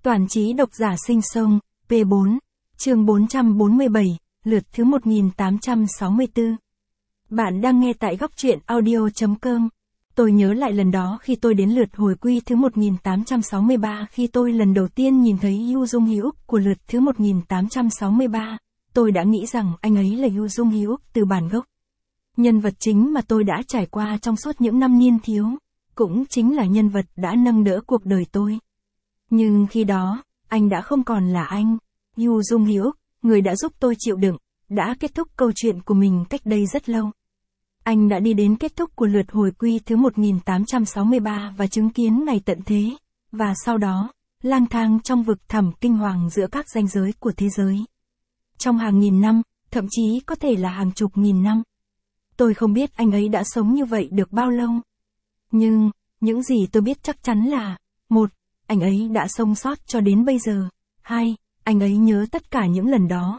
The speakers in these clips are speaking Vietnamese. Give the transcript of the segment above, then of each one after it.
Toàn trí độc giả sinh sông, P4, chương 447, lượt thứ 1864. Bạn đang nghe tại góc truyện audio.com. Tôi nhớ lại lần đó khi tôi đến lượt hồi quy thứ 1863, khi tôi lần đầu tiên nhìn thấy Yu Jung Hyuk của lượt thứ 1863, tôi đã nghĩ rằng anh ấy là Yu Jung Hyuk từ bản gốc. Nhân vật chính mà tôi đã trải qua trong suốt những năm niên thiếu, cũng chính là nhân vật đã nâng đỡ cuộc đời tôi. Nhưng khi đó, anh đã không còn là anh. Yu Jung Hyuk, người đã giúp tôi chịu đựng, đã kết thúc câu chuyện của mình cách đây rất lâu. Anh đã đi đến kết thúc của lượt hồi quy thứ 1863 và chứng kiến ngày tận thế, và sau đó, lang thang trong vực thẳm kinh hoàng giữa các ranh giới của thế giới. Trong hàng nghìn năm, thậm chí có thể là hàng chục nghìn năm. Tôi không biết anh ấy đã sống như vậy được bao lâu. Nhưng, những gì tôi biết chắc chắn là: 1. Anh ấy đã sống sót cho đến bây giờ. 2. Anh ấy nhớ tất cả những lần đó,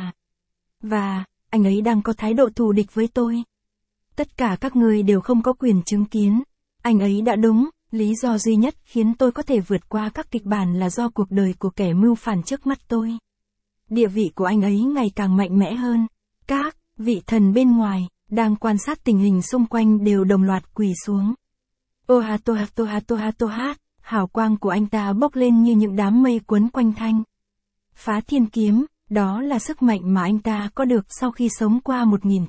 và anh ấy đang có thái độ thù địch với tôi. Tất cả các người đều không có quyền chứng kiến. Anh ấy đã đúng, lý do duy nhất khiến tôi có thể vượt qua các kịch bản là do cuộc đời của kẻ mưu phản trước mắt tôi. Địa vị của anh ấy ngày càng mạnh mẽ hơn. Các vị thần bên ngoài, đang quan sát tình hình xung quanh đều đồng loạt quỳ xuống. Ohatohatohatohatohat, hào quang của anh ta bốc lên như những đám mây quấn quanh thanh. Phá thiên kiếm, đó là sức mạnh mà anh ta có được sau khi sống qua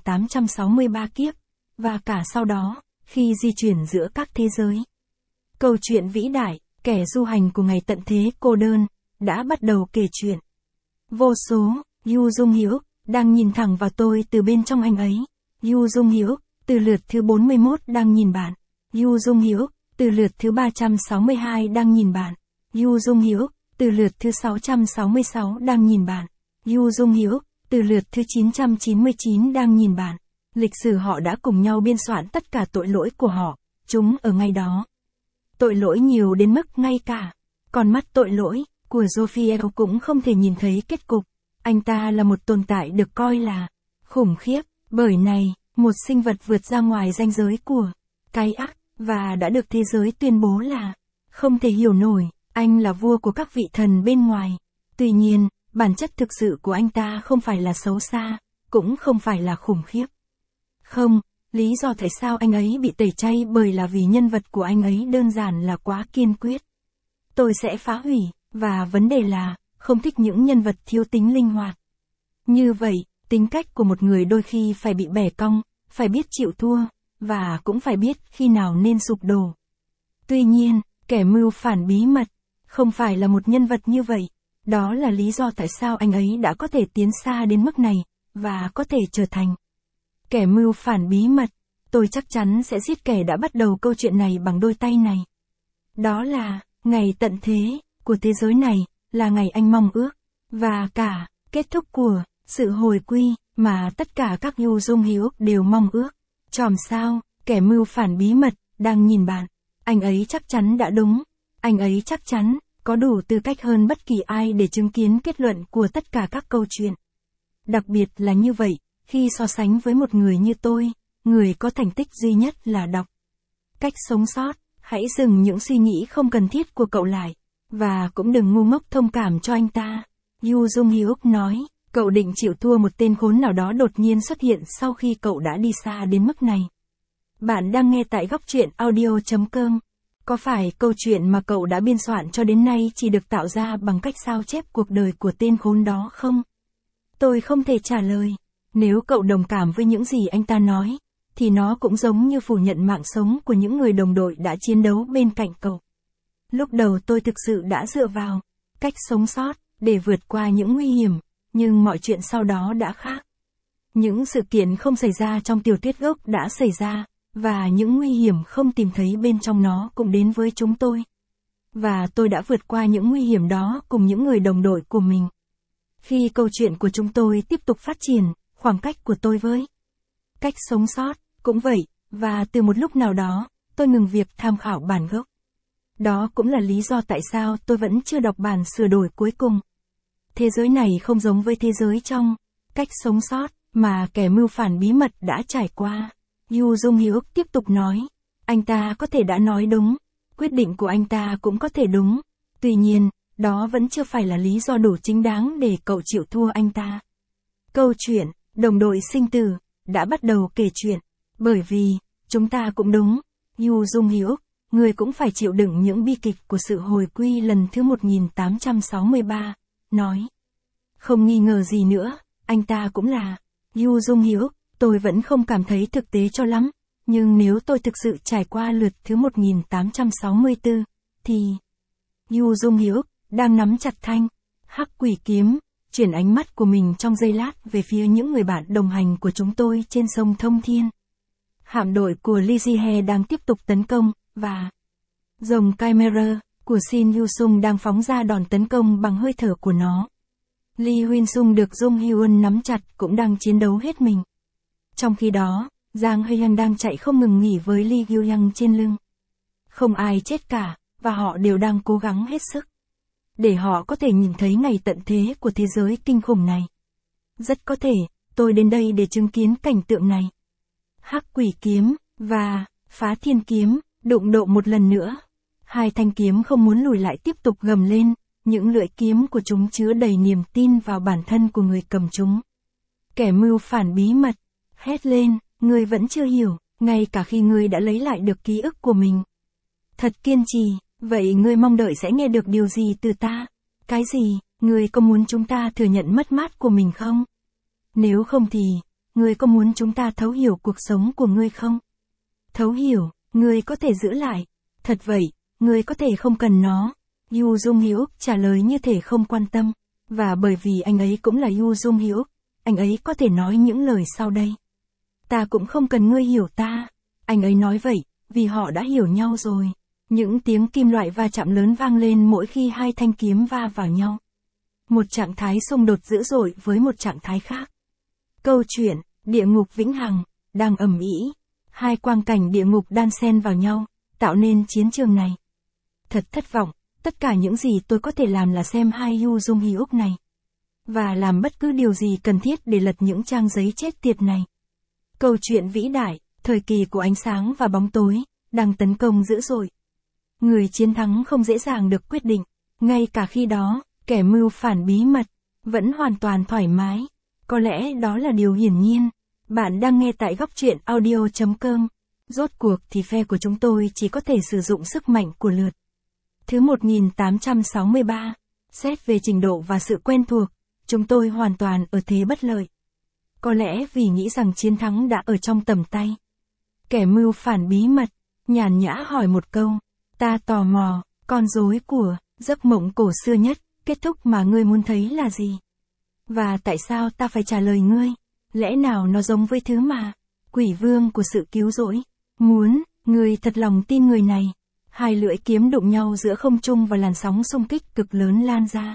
1863 kiếp, và cả sau đó, khi di chuyển giữa các thế giới. Câu chuyện vĩ đại, kẻ du hành của ngày tận thế cô đơn, đã bắt đầu kể chuyện. Vô số, Yu Jung Hyuk, đang nhìn thẳng vào tôi từ bên trong anh ấy. Yu Jung Hyuk, từ lượt thứ 41 đang nhìn bạn. Yu Jung Hyuk, từ lượt thứ 362 đang nhìn bạn. Yu Jung Hyuk, từ lượt thứ 666 đang nhìn bạn. Yu Jung Hyuk, từ lượt thứ 999 đang nhìn bạn. Lịch sử họ đã cùng nhau biên soạn tất cả tội lỗi của họ, chúng ở ngay đó. Tội lỗi nhiều đến mức ngay cả con mắt tội lỗi của Jophiel cũng không thể nhìn thấy kết cục. Anh ta là một tồn tại được coi là khủng khiếp, bởi này, một sinh vật vượt ra ngoài ranh giới của cái ác, và đã được thế giới tuyên bố là không thể hiểu nổi. Anh là vua của các vị thần bên ngoài. Tuy nhiên, bản chất thực sự của anh ta không phải là xấu xa, cũng không phải là khủng khiếp. Không, lý do tại sao anh ấy bị tẩy chay bởi là vì nhân vật của anh ấy đơn giản là quá kiên quyết. Tôi sẽ phá hủy, và vấn đề là, không thích những nhân vật thiếu tính linh hoạt. Như vậy, tính cách của một người đôi khi phải bị bẻ cong, phải biết chịu thua, và cũng phải biết khi nào nên sụp đổ. Tuy nhiên, kẻ mưu phản bí mật, không phải là một nhân vật như vậy. Đó là lý do tại sao anh ấy đã có thể tiến xa đến mức này, và có thể trở thành kẻ mưu phản bí mật. Tôi chắc chắn sẽ giết kẻ đã bắt đầu câu chuyện này bằng đôi tay này. Đó là, ngày tận thế, của thế giới này, là ngày anh mong ước, và cả, kết thúc của, sự hồi quy, mà tất cả các Yu Jung Hyuk đều mong ước. Chòm sao, kẻ mưu phản bí mật, đang nhìn bạn. Anh ấy chắc chắn đã đúng. Anh ấy chắc chắn có đủ tư cách hơn bất kỳ ai để chứng kiến kết luận của tất cả các câu chuyện. Đặc biệt là như vậy, khi so sánh với một người như tôi, người có thành tích duy nhất là đọc cách sống sót. Hãy dừng những suy nghĩ không cần thiết của cậu lại, và cũng đừng ngu ngốc thông cảm cho anh ta. Yu Jung Hyuk nói, cậu định chịu thua một tên khốn nào đó đột nhiên xuất hiện sau khi cậu đã đi xa đến mức này. Bạn đang nghe tại góc truyện audio.com. Có phải câu chuyện mà cậu đã biên soạn cho đến nay chỉ được tạo ra bằng cách sao chép cuộc đời của tên khốn đó không? Tôi không thể trả lời. Nếu cậu đồng cảm với những gì anh ta nói, thì nó cũng giống như phủ nhận mạng sống của những người đồng đội đã chiến đấu bên cạnh cậu. Lúc đầu tôi thực sự đã dựa vào cách sống sót để vượt qua những nguy hiểm, nhưng mọi chuyện sau đó đã khác. Những sự kiện không xảy ra trong tiểu thuyết gốc đã xảy ra, và những nguy hiểm không tìm thấy bên trong nó cũng đến với chúng tôi. Và tôi đã vượt qua những nguy hiểm đó cùng những người đồng đội của mình. Khi câu chuyện của chúng tôi tiếp tục phát triển, khoảng cách của tôi với cách sống sót cũng vậy, và từ một lúc nào đó, tôi ngừng việc tham khảo bản gốc. Đó cũng là lý do tại sao tôi vẫn chưa đọc bản sửa đổi cuối cùng. Thế giới này không giống với thế giới trong cách sống sót mà kẻ mưu phản bí mật đã trải qua. Yu Jung Hyuk tiếp tục nói, anh ta có thể đã nói đúng, quyết định của anh ta cũng có thể đúng. Tuy nhiên, đó vẫn chưa phải là lý do đủ chính đáng để cậu chịu thua anh ta. Câu chuyện, đồng đội sinh tử, đã bắt đầu kể chuyện. Bởi vì, chúng ta cũng đúng, Yu Jung Hyuk, người cũng phải chịu đựng những bi kịch của sự hồi quy lần thứ 1863, nói. Không nghi ngờ gì nữa, anh ta cũng là Yu Jung Hyuk, tôi vẫn không cảm thấy thực tế cho lắm, nhưng nếu tôi thực sự trải qua lượt thứ 1864, thì Yu Jung Hyuk đang nắm chặt thanh hắc quỷ kiếm, chuyển ánh mắt của mình trong giây lát về phía những người bạn đồng hành của chúng tôi trên sông Thông Thiên. Hạm đội của Lee Ji-hye đang tiếp tục tấn công, và rồng Chimera của Shin Yu-sung đang phóng ra đòn tấn công bằng hơi thở của nó. Lee Huynh-sung được Jung Hyun nắm chặt cũng đang chiến đấu hết mình. Trong khi đó, Giang Hye-hyun đang chạy không ngừng nghỉ với Lee Gyu-young trên lưng. Không ai chết cả, và họ đều đang cố gắng hết sức để họ có thể nhìn thấy ngày tận thế của thế giới kinh khủng này. Rất có thể, tôi đến đây để chứng kiến cảnh tượng này. Hắc quỷ kiếm, và phá thiên kiếm, đụng độ một lần nữa. Hai thanh kiếm không muốn lùi lại tiếp tục gầm lên, những lưỡi kiếm của chúng chứa đầy niềm tin vào bản thân của người cầm chúng. Kẻ mưu phản bí mật, hét lên, ngươi vẫn chưa hiểu, ngay cả khi ngươi đã lấy lại được ký ức của mình. Thật kiên trì, vậy ngươi mong đợi sẽ nghe được điều gì từ ta? Cái gì, ngươi có muốn chúng ta thừa nhận mất mát của mình không? Nếu không thì, ngươi có muốn chúng ta thấu hiểu cuộc sống của ngươi không? Thấu hiểu, ngươi có thể giữ lại. Thật vậy, ngươi có thể không cần nó. Yu Jung Hyuk trả lời như thể không quan tâm. Và bởi vì anh ấy cũng là Yu Jung Hyuk, anh ấy có thể nói những lời sau đây. Ta cũng không cần ngươi hiểu ta. Anh ấy nói vậy, vì họ đã hiểu nhau rồi. Những tiếng kim loại va chạm lớn vang lên mỗi khi hai thanh kiếm va vào nhau. Một trạng thái xung đột dữ dội với một trạng thái khác. Câu chuyện, địa ngục vĩnh hằng, đang ầm ĩ. Hai quang cảnh địa ngục đan xen vào nhau, tạo nên chiến trường này. Thật thất vọng, tất cả những gì tôi có thể làm là xem hai Yu Jung Hyuk này. Và làm bất cứ điều gì cần thiết để lật những trang giấy chết tiệt này. Câu chuyện vĩ đại, thời kỳ của ánh sáng và bóng tối, đang tấn công dữ dội. Người chiến thắng không dễ dàng được quyết định, ngay cả khi đó, kẻ mưu phản bí mật, vẫn hoàn toàn thoải mái. Có lẽ đó là điều hiển nhiên. Bạn đang nghe tại góc truyện audio.com. Rốt cuộc thì phe của chúng tôi chỉ có thể sử dụng sức mạnh của lượt thứ 1863. Xét về trình độ và sự quen thuộc, chúng tôi hoàn toàn ở thế bất lợi. Có lẽ vì nghĩ rằng chiến thắng đã ở trong tầm tay. Kẻ mưu phản bí mật, nhàn nhã hỏi một câu. Ta tò mò, con rối của giấc mộng cổ xưa nhất, kết thúc mà ngươi muốn thấy là gì? Và tại sao ta phải trả lời ngươi? Lẽ nào nó giống với thứ mà quỷ vương của sự cứu rỗi muốn? Ngươi thật lòng tin người này? Hai lưỡi kiếm đụng nhau giữa không trung và làn sóng xung kích cực lớn lan ra.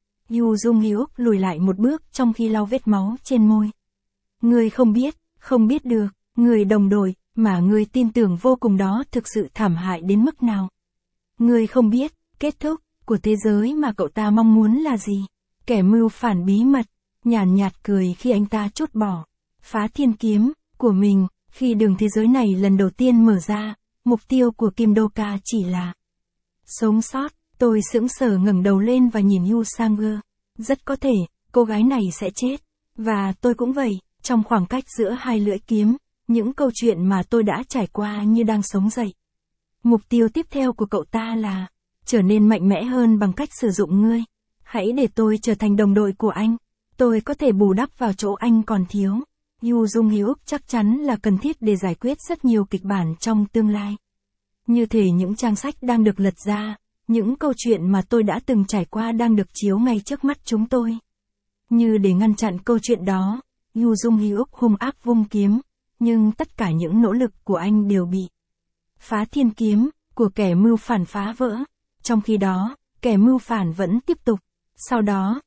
Yu Jung Hyuk lùi lại một bước trong khi lau vết máu trên môi. Ngươi không biết được, người đồng đội mà ngươi tin tưởng vô cùng đó thực sự thảm hại đến mức nào. Ngươi không biết, kết thúc của thế giới mà cậu ta mong muốn là gì. Kẻ mưu phản bí mật, nhàn nhạt cười khi anh ta trút bỏ phá thiên kiếm của mình. Khi đường thế giới này lần đầu tiên mở ra, mục tiêu của Kim Do-ka chỉ là sống sót. Tôi sững sờ ngẩng đầu lên và nhìn Yu Sang-gu. Rất có thể, cô gái này sẽ chết. Và tôi cũng vậy, trong khoảng cách giữa hai lưỡi kiếm, những câu chuyện mà tôi đã trải qua như đang sống dậy. Mục tiêu tiếp theo của cậu ta là trở nên mạnh mẽ hơn bằng cách sử dụng ngươi. Hãy để tôi trở thành đồng đội của anh. Tôi có thể bù đắp vào chỗ anh còn thiếu. Yu Jung Hyuk chắc chắn là cần thiết để giải quyết rất nhiều kịch bản trong tương lai. Như thể những trang sách đang được lật ra, những câu chuyện mà tôi đã từng trải qua đang được chiếu ngay trước mắt chúng tôi. Như để ngăn chặn câu chuyện đó, Yu Jung Hyuk hung ác vung kiếm, nhưng tất cả những nỗ lực của anh đều bị phá thiên kiếm của kẻ mưu phản phá vỡ. Trong khi đó, kẻ mưu phản vẫn tiếp tục. Sau đó,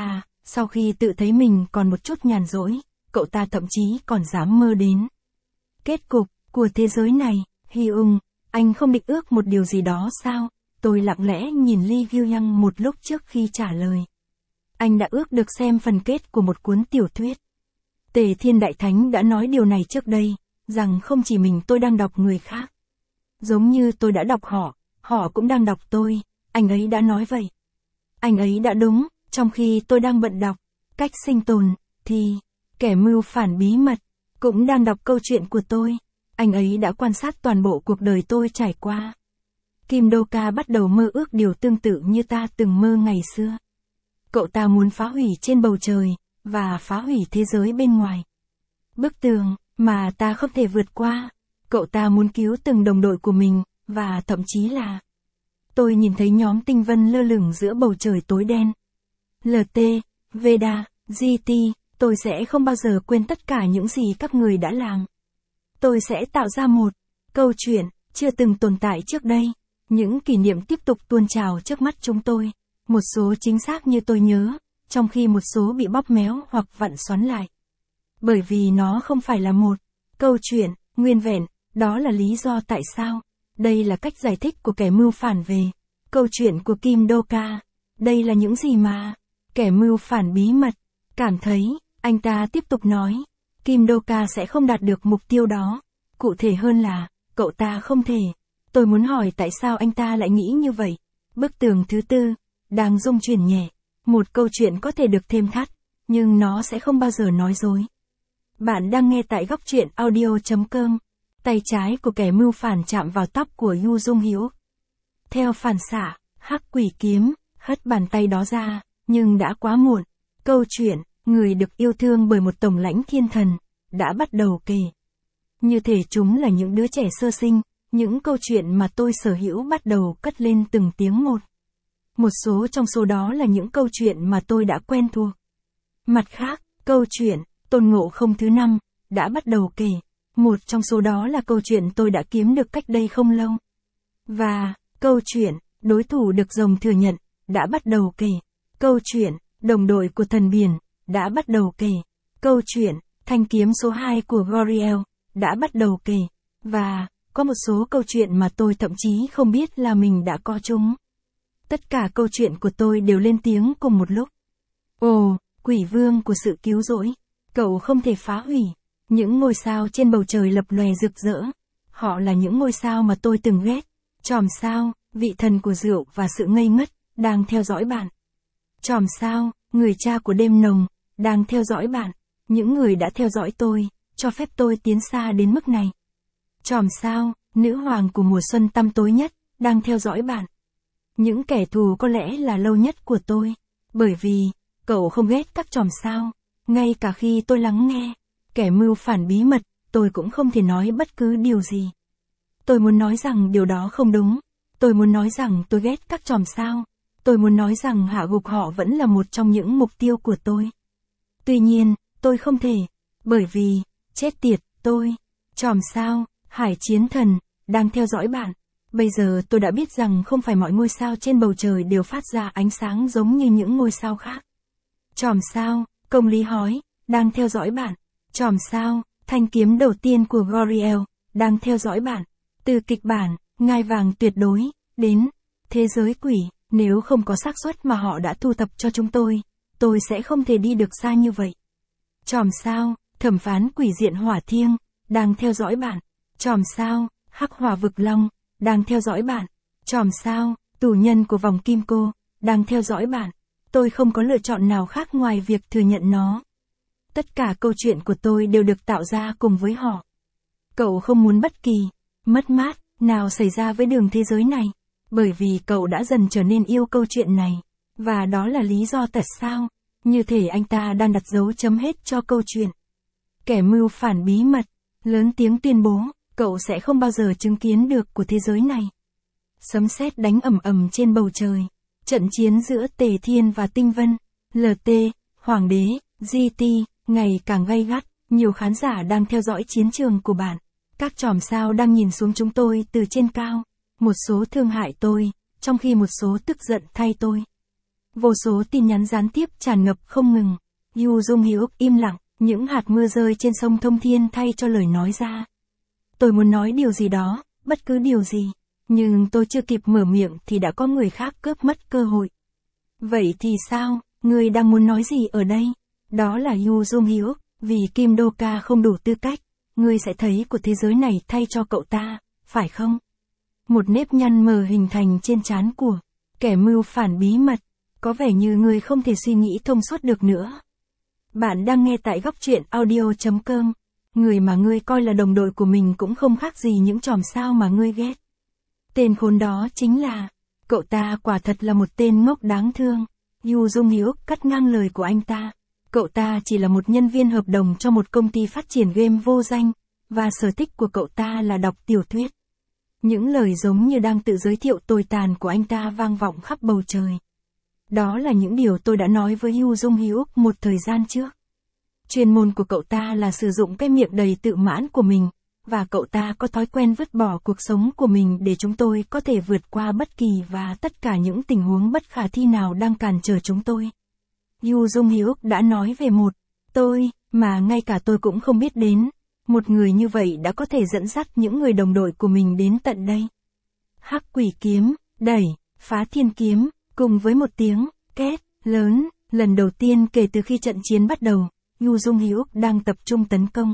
sau khi tự thấy mình còn một chút nhàn rỗi, cậu ta thậm chí còn dám mơ đến kết cục của thế giới này. Hyung, anh không định ước một điều gì đó sao? Tôi lặng lẽ nhìn Lee Gyu-young một lúc trước khi trả lời. Anh đã ước được xem phần kết của một cuốn tiểu thuyết. Tề Thiên Đại Thánh đã nói điều này trước đây, rằng không chỉ mình tôi đang đọc người khác. Giống như tôi đã đọc họ cũng đang đọc tôi, anh ấy đã nói vậy. Anh ấy đã đúng, trong khi tôi đang bận đọc Cách sinh tồn, thì kẻ mưu phản bí mật cũng đang đọc câu chuyện của tôi. Anh ấy đã quan sát toàn bộ cuộc đời tôi trải qua. Kim Do-ka bắt đầu mơ ước điều tương tự như ta từng mơ ngày xưa. Cậu ta muốn phá hủy trên bầu trời, và phá hủy thế giới bên ngoài. Bức tường mà ta không thể vượt qua. Cậu ta muốn cứu từng đồng đội của mình, và thậm chí là... Tôi nhìn thấy nhóm tinh vân lơ lửng giữa bầu trời tối đen. LT, Veda, GT, tôi sẽ không bao giờ quên tất cả những gì các người đã làm. Tôi sẽ tạo ra một câu chuyện chưa từng tồn tại trước đây. Những kỷ niệm tiếp tục tuôn trào trước mắt chúng tôi. Một số chính xác như tôi nhớ, trong khi một số bị bóp méo hoặc vặn xoắn lại. Bởi vì nó không phải là một câu chuyện nguyên vẹn, đó là lý do tại sao. Đây là cách giải thích của kẻ mưu phản về câu chuyện của Kim Do-ka. Đây là những gì mà kẻ mưu phản bí mật cảm thấy. Anh ta tiếp tục nói, Kim Do-ka sẽ không đạt được mục tiêu đó. Cụ thể hơn là, cậu ta không thể. Tôi muốn hỏi tại sao anh ta lại nghĩ như vậy. Bức tường thứ tư đang rung chuyển nhẹ. Một câu chuyện có thể được thêm thắt, nhưng nó sẽ không bao giờ nói dối. Bạn đang nghe tại góc truyện audio.com. Tay trái của kẻ mưu phản chạm vào tóc của Yu Dung Hyuk. Theo phản xạ, hắc quỷ kiếm hất bàn tay đó ra, nhưng đã quá muộn. Câu chuyện, người được yêu thương bởi một tổng lãnh thiên thần, đã bắt đầu kể. Như thể chúng là những đứa trẻ sơ sinh, những câu chuyện mà tôi sở hữu bắt đầu cất lên từng tiếng một. Một số trong số đó là những câu chuyện mà tôi đã quen thuộc. Mặt khác, câu chuyện, Tôn Ngộ Không thứ 5, đã bắt đầu kể. Một trong số đó là câu chuyện tôi đã kiếm được cách đây không lâu. Và, câu chuyện, đối thủ được rồng thừa nhận, đã bắt đầu kể. Câu chuyện, đồng đội của thần biển, đã bắt đầu kể. Câu chuyện, thanh kiếm số 2 của Goriel, đã bắt đầu kể. Và, có một số câu chuyện mà tôi thậm chí không biết là mình đã có chúng. Tất cả câu chuyện của tôi đều lên tiếng cùng một lúc. Ồ, quỷ vương của sự cứu rỗi, cậu không thể phá hủy. Những ngôi sao trên bầu trời lập lòe rực rỡ. Họ là những ngôi sao mà tôi từng ghét. Chòm sao, vị thần của rượu và sự ngây ngất, đang theo dõi bạn. Chòm sao, người cha của đêm nồng, đang theo dõi bạn. Những người đã theo dõi tôi, cho phép tôi tiến xa đến mức này. Chòm sao, nữ hoàng của mùa xuân tăm tối nhất, đang theo dõi bạn. Những kẻ thù có lẽ là lâu nhất của tôi. Bởi vì, cậu không ghét các chòm sao. Ngay cả khi tôi lắng nghe kẻ mưu phản bí mật, tôi cũng không thể nói bất cứ điều gì. Tôi muốn nói rằng điều đó không đúng. Tôi muốn nói rằng tôi ghét các chòm sao. Tôi muốn nói rằng hạ gục họ vẫn là một trong những mục tiêu của tôi. Tuy nhiên, tôi không thể. Bởi vì, chết tiệt, tôi, chòm sao, hải chiến thần, đang theo dõi bạn. Bây giờ tôi đã biết rằng không phải mọi ngôi sao trên bầu trời đều phát ra ánh sáng giống như những ngôi sao khác. Chòm sao, công lý hói, đang theo dõi bạn. Chòm sao, thanh kiếm đầu tiên của Goriel, đang theo dõi bạn. Từ kịch bản, ngai vàng tuyệt đối, đến thế giới quỷ, nếu không có xác suất mà họ đã thu thập cho chúng tôi sẽ không thể đi được xa như vậy. Chòm sao, thẩm phán quỷ diện hỏa thiêng, đang theo dõi bạn. Chòm sao, hắc hỏa vực long, đang theo dõi bạn. Chòm sao, tù nhân của vòng kim cô, đang theo dõi bạn. Tôi không có lựa chọn nào khác ngoài việc thừa nhận nó. Tất cả câu chuyện của tôi đều được tạo ra cùng với họ. Cậu không muốn bất kỳ mất mát nào xảy ra với đường thế giới này, bởi vì cậu đã dần trở nên yêu câu chuyện này, và đó là lý do tại sao, như thể anh ta đang đặt dấu chấm hết cho câu chuyện. Kẻ mưu phản bí mật, lớn tiếng tuyên bố, cậu sẽ không bao giờ chứng kiến được của thế giới này. Sấm sét đánh ầm ầm trên bầu trời, trận chiến giữa Tề Thiên và Tinh Vân, LT, Hoàng đế, GT, ngày càng gay gắt, nhiều khán giả đang theo dõi chiến trường của bạn. Các chòm sao đang nhìn xuống chúng tôi từ trên cao. Một số thương hại tôi, trong khi một số tức giận thay tôi. Vô số tin nhắn gián tiếp tràn ngập không ngừng. Yu Dung Hyuk im lặng, những hạt mưa rơi trên sông Thông Thiên thay cho lời nói ra. Tôi muốn nói điều gì đó, bất cứ điều gì. Nhưng tôi chưa kịp mở miệng thì đã có người khác cướp mất cơ hội. Vậy thì sao, ngươi đang muốn nói gì ở đây? Đó là Yu Dung Hyuk, vì Kim Do-ka không đủ tư cách, ngươi sẽ thấy của thế giới này thay cho cậu ta, phải không? Một nếp nhăn mờ hình thành trên trán của kẻ mưu phản bí mật. Có vẻ như ngươi không thể suy nghĩ thông suốt được nữa. Bạn đang nghe tại Góc Truyện Audio.com. Người mà ngươi coi là đồng đội của mình cũng không khác gì những chòm sao mà ngươi ghét. Tên khốn đó chính là... Cậu ta quả thật là một tên ngốc đáng thương. Yu Jung Hyuk cắt ngang lời của anh ta. Cậu ta chỉ là một nhân viên hợp đồng cho một công ty phát triển game vô danh, và sở thích của cậu ta là đọc tiểu thuyết. Những lời giống như đang tự giới thiệu tồi tàn của anh ta vang vọng khắp bầu trời. Đó là những điều tôi đã nói với Yu Jung Hyuk một thời gian trước. Chuyên môn của cậu ta là sử dụng cái miệng đầy tự mãn của mình, và cậu ta có thói quen vứt bỏ cuộc sống của mình để chúng tôi có thể vượt qua bất kỳ và tất cả những tình huống bất khả thi nào đang cản trở chúng tôi. Yu Jung Hyuk đã nói về một tôi mà ngay cả tôi cũng không biết đến. Một người như vậy đã có thể dẫn dắt những người đồng đội của mình đến tận đây. Hắc quỷ kiếm, đẩy, phá thiên kiếm, cùng với một tiếng két lớn, lần đầu tiên kể từ khi trận chiến bắt đầu, Yu Jung Hyuk đang tập trung tấn công.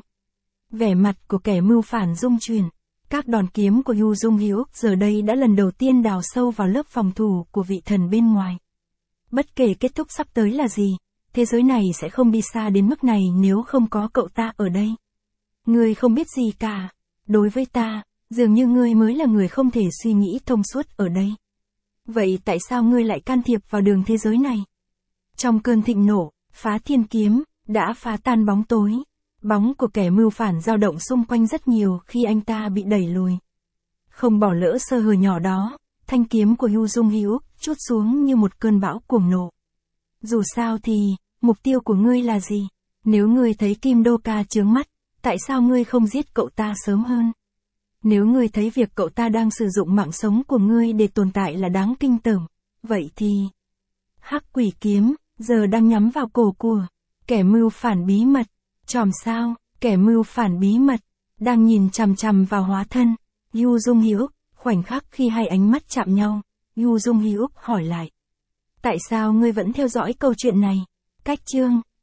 Vẻ mặt của kẻ mưu phản rung chuyển. Các đòn kiếm của Yu Jung Hyuk giờ đây đã lần đầu tiên đào sâu vào lớp phòng thủ của vị thần bên ngoài. Bất kể kết thúc sắp tới là gì, thế giới này sẽ không đi xa đến mức này nếu không có cậu ta ở đây. Ngươi không biết gì cả. Đối với ta, dường như ngươi mới là người không thể suy nghĩ thông suốt ở đây. Vậy tại sao ngươi lại can thiệp vào đường thế giới này? Trong cơn thịnh nộ, phá thiên kiếm đã phá tan bóng tối. Bóng của kẻ mưu phản dao động xung quanh rất nhiều khi anh ta bị đẩy lùi. Không bỏ lỡ sơ hở nhỏ đó, thanh kiếm của Yu Jung Hyuk trút xuống như một cơn bão cuồng nộ. Dù sao thì, mục tiêu của ngươi là gì? Nếu ngươi thấy Kim Do Ka chướng mắt, tại sao ngươi không giết cậu ta sớm hơn? Nếu ngươi thấy việc cậu ta đang sử dụng mạng sống của ngươi để tồn tại là đáng kinh tởm, vậy thì... Hắc quỷ kiếm, giờ đang nhắm vào cổ của kẻ mưu phản bí mật. Chòm sao, kẻ mưu phản bí mật, đang nhìn chằm chằm vào hóa thân. Yu Jung Hyuk, khoảnh khắc khi hai ánh mắt chạm nhau, Yu Jung Hyuk hỏi lại. Tại sao ngươi vẫn theo dõi câu chuyện này? Cách chương